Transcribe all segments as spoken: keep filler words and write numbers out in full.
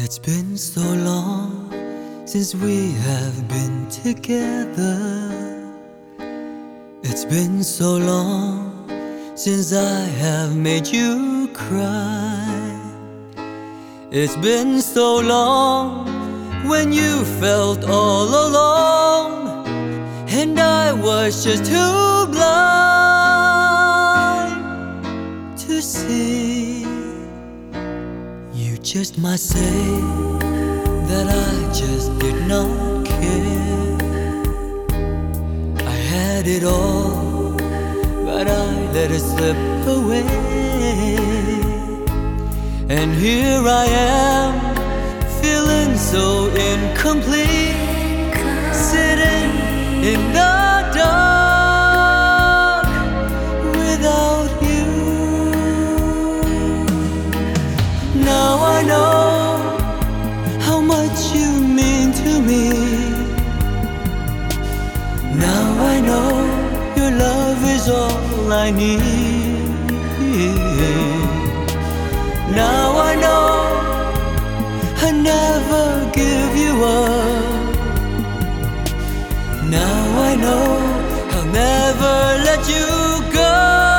It's been so long since we have been together. It's been so long since I have made you cry. It's been so long when you felt all alone, and I was just too blind to see. You just might say that I just did not care. I had it all, but I let it slip away. And here I am, feeling so incomplete, sitting in the dark without you. Now I know how much you mean to me. Now I know your love is all I need. Now I know I never give you up. Now I know I'll never let you go.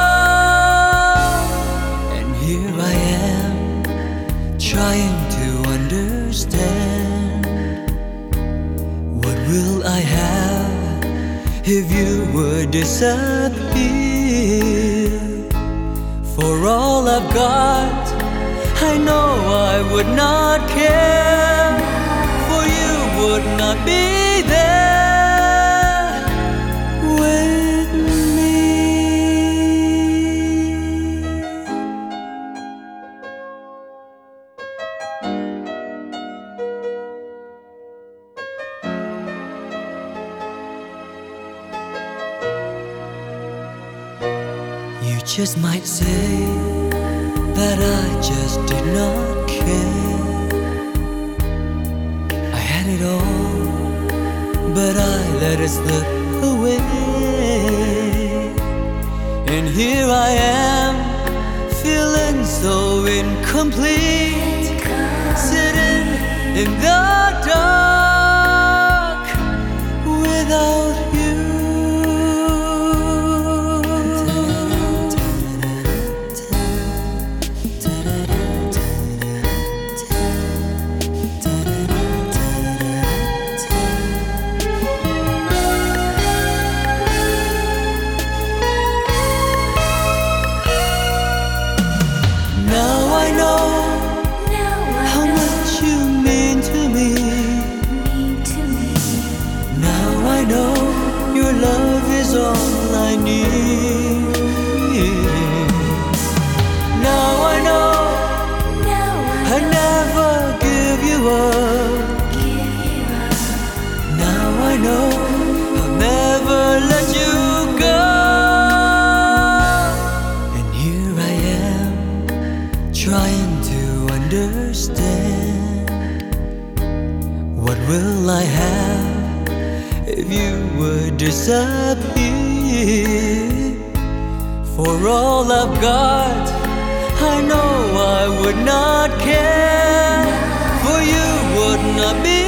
And here I am, trying to understand. What will I have if you would disappear? For all I've got, I know I would not care, for you would not be there with me. You just might say that I just did not care. I had it all, but I let it slip away. And here I am, feeling so incomplete, sitting in the dark without you. I know your love is all I need. Now I know I never give you up. Now I know I'll never let you go. And here I am, trying to understand. What will I have if you would disappear? For all I've got, I know I would not care, for you would not be